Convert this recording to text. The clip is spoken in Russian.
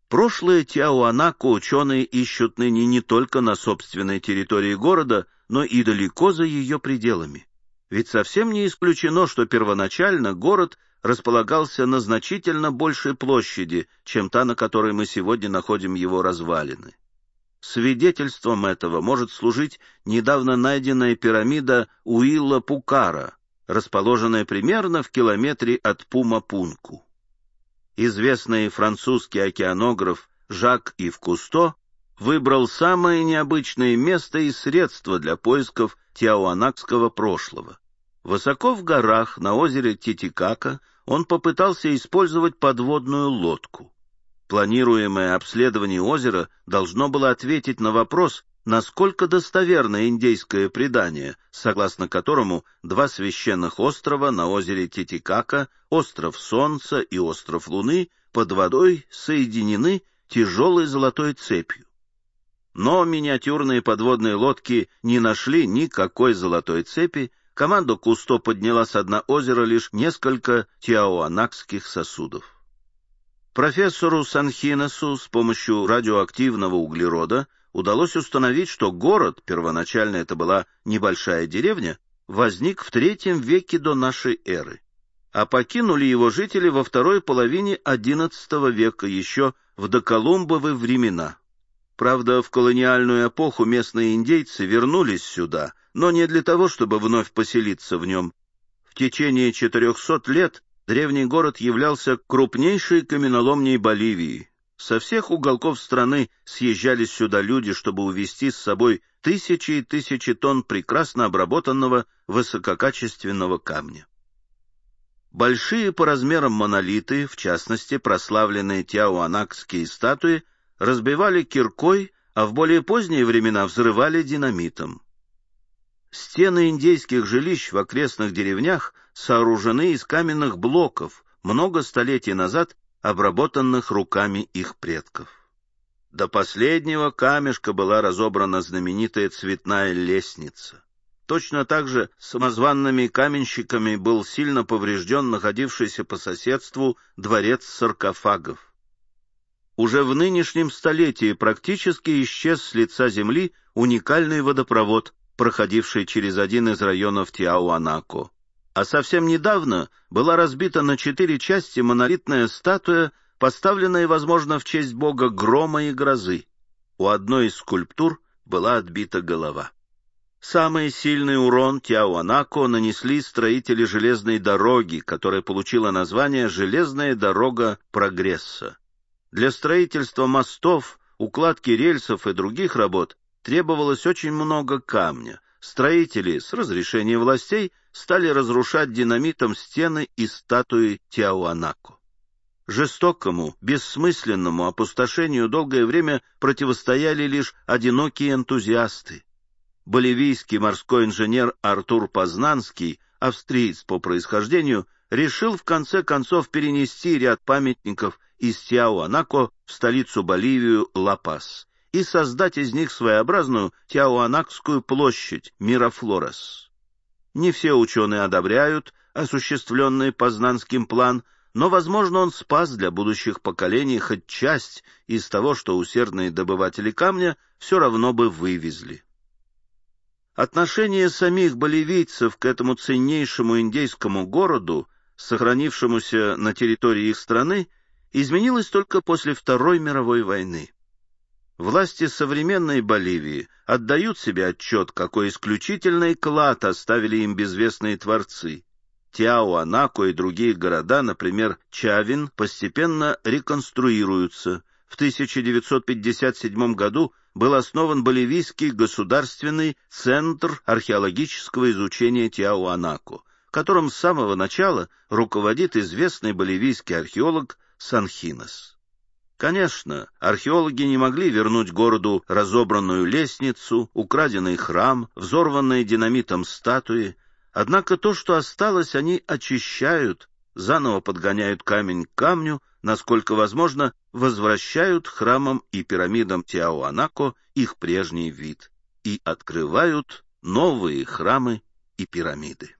Прошлое Тиауанако ученые ищут ныне не только на собственной территории города, но и далеко за ее пределами. Ведь совсем не исключено, что первоначально город располагался на значительно большей площади, чем та, на которой мы сегодня находим его развалины. Свидетельством этого может служить недавно найденная пирамида Уилла-Пукара, расположенная примерно в километре от Пума-Пунку. Известный французский океанограф Жак-Ив Кусто выбрал самое необычное место и средство для поисков тиауанакского прошлого. Высоко в горах на озере Титикака он попытался использовать подводную лодку. Планируемое обследование озера должно было ответить на вопрос, насколько достоверно индейское предание, согласно которому два священных острова на озере Титикака, остров Солнца и остров Луны, под водой соединены тяжелой золотой цепью. Но миниатюрные подводные лодки не нашли никакой золотой цепи, команда Кусто подняла со дна озера лишь несколько тиауанакских сосудов. Профессору Санхинесу с помощью радиоактивного углерода удалось установить, что город, первоначально это была небольшая деревня, возник в III веке до нашей эры, а покинули его жители во второй половине XI века, еще в доколумбовы времена. Правда, в колониальную эпоху местные индейцы вернулись сюда, но не для того, чтобы вновь поселиться в нем. В течение 400 лет древний город являлся крупнейшей каменоломней Боливии. Со всех уголков страны съезжались сюда люди, чтобы увезти с собой тысячи и тысячи тонн прекрасно обработанного высококачественного камня. Большие по размерам монолиты, в частности прославленные тиауанакские статуи, разбивали киркой, а в более поздние времена взрывали динамитом. Стены индейских жилищ в окрестных деревнях сооружены из каменных блоков, много столетий назад обработанных руками их предков. До последнего камешка была разобрана знаменитая цветная лестница. Точно так же самозванными каменщиками был сильно поврежден находившийся по соседству дворец саркофагов. Уже в нынешнем столетии практически исчез с лица земли уникальный водопровод, проходивший через один из районов Тиауанако. А совсем недавно была разбита на 4 части монолитная статуя, поставленная, возможно, в честь бога грома и грозы. У одной из скульптур была отбита голова. Самый сильный урон Тиауанако нанесли строители железной дороги, которая получила название «Железная дорога прогресса». Для строительства мостов, укладки рельсов и других работ требовалось очень много камня. Строители с разрешения властей стали разрушать динамитом стены и статуи Тиауанако. Жестокому, бессмысленному опустошению долгое время противостояли лишь одинокие энтузиасты. Боливийский морской инженер Артур Познанский, австриец по происхождению, решил в конце концов перенести ряд памятников из Тиауанако в столицу Боливию Ла-Пас и создать из них своеобразную Тиауанакскую площадь Мирафлорес. Не все ученые одобряют осуществленный Познанским план, но, возможно, он спас для будущих поколений хоть часть из того, что усердные добыватели камня все равно бы вывезли. Отношение самих боливийцев к этому ценнейшему индейскому городу, сохранившемуся на территории их страны, изменилось только после Второй мировой войны. Власти современной Боливии отдают себе отчет, какой исключительный клад оставили им безвестные творцы. Тиауанако и другие города, например, Чавин, постепенно реконструируются. В 1957 году был основан Боливийский государственный центр археологического изучения Тиауанако, которым с самого начала руководит известный боливийский археолог Санхинес. Конечно, археологи не могли вернуть городу разобранную лестницу, украденный храм, взорванные динамитом статуи, однако то, что осталось, они очищают, заново подгоняют камень к камню, насколько возможно, возвращают храмам и пирамидам Тиауанако их прежний вид и открывают новые храмы и пирамиды.